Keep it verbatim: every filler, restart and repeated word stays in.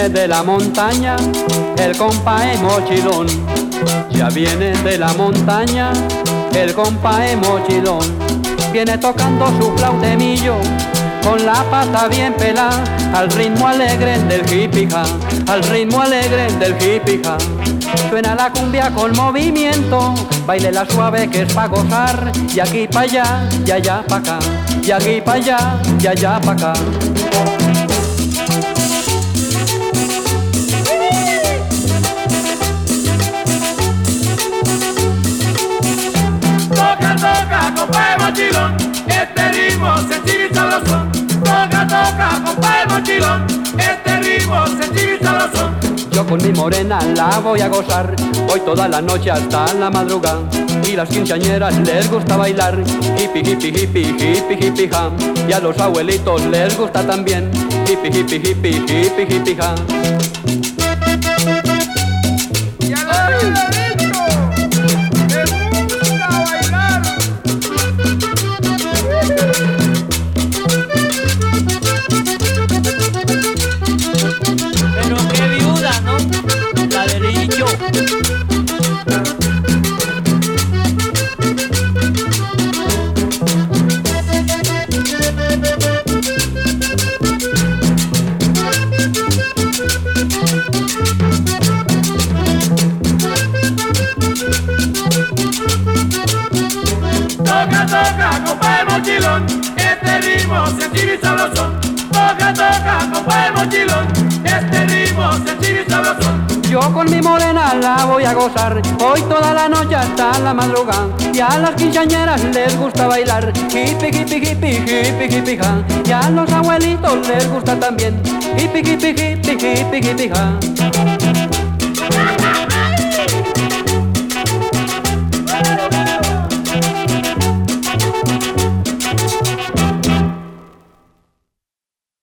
viene de la montaña, el compa es mochilón. Ya viene de la montaña, el compa es mochilón. Viene tocando su flautemillo, con la pata bien pelada, al ritmo alegre del hip-hop, al ritmo alegre del hip-hop. Suena la cumbia con movimiento, baile la suave que es pa' gozar, y aquí pa' allá, y allá pa' acá, y aquí pa' allá, y allá pa' acá. Toca, toca, compa el mochilón, este ritmo sencillo y sabroso. Toca, toca, compa el mochilón, este ritmo sencillo y sabroso. Yo con mi morena la voy a gozar, voy toda la noche hasta la madrugada. Y las quinceañeras les gusta bailar, hippie, hippie, hippie, hippie, hippie, ha. Y a los abuelitos les gusta también, hippie, hippie, hippie, hippie, hippie, ha. Y a la vida, niño, les gusta bailar. Pero qué viuda, ¿no? La de Lillo. Toca, toca, compa el mochilón, este ritmo sencillo y sabroso. Toca, toca, compa el mochilón, este ritmo sencillo y sabroso. Yo con mi morena la voy a gozar, hoy toda la noche hasta la madrugada. Y a las quinceañeras les gusta bailar, hippie, hippie, hippie, hippie, hippie, ha. Y a los abuelitos les gusta también, hippie, hippie, hippie, hippie, hippie, ha.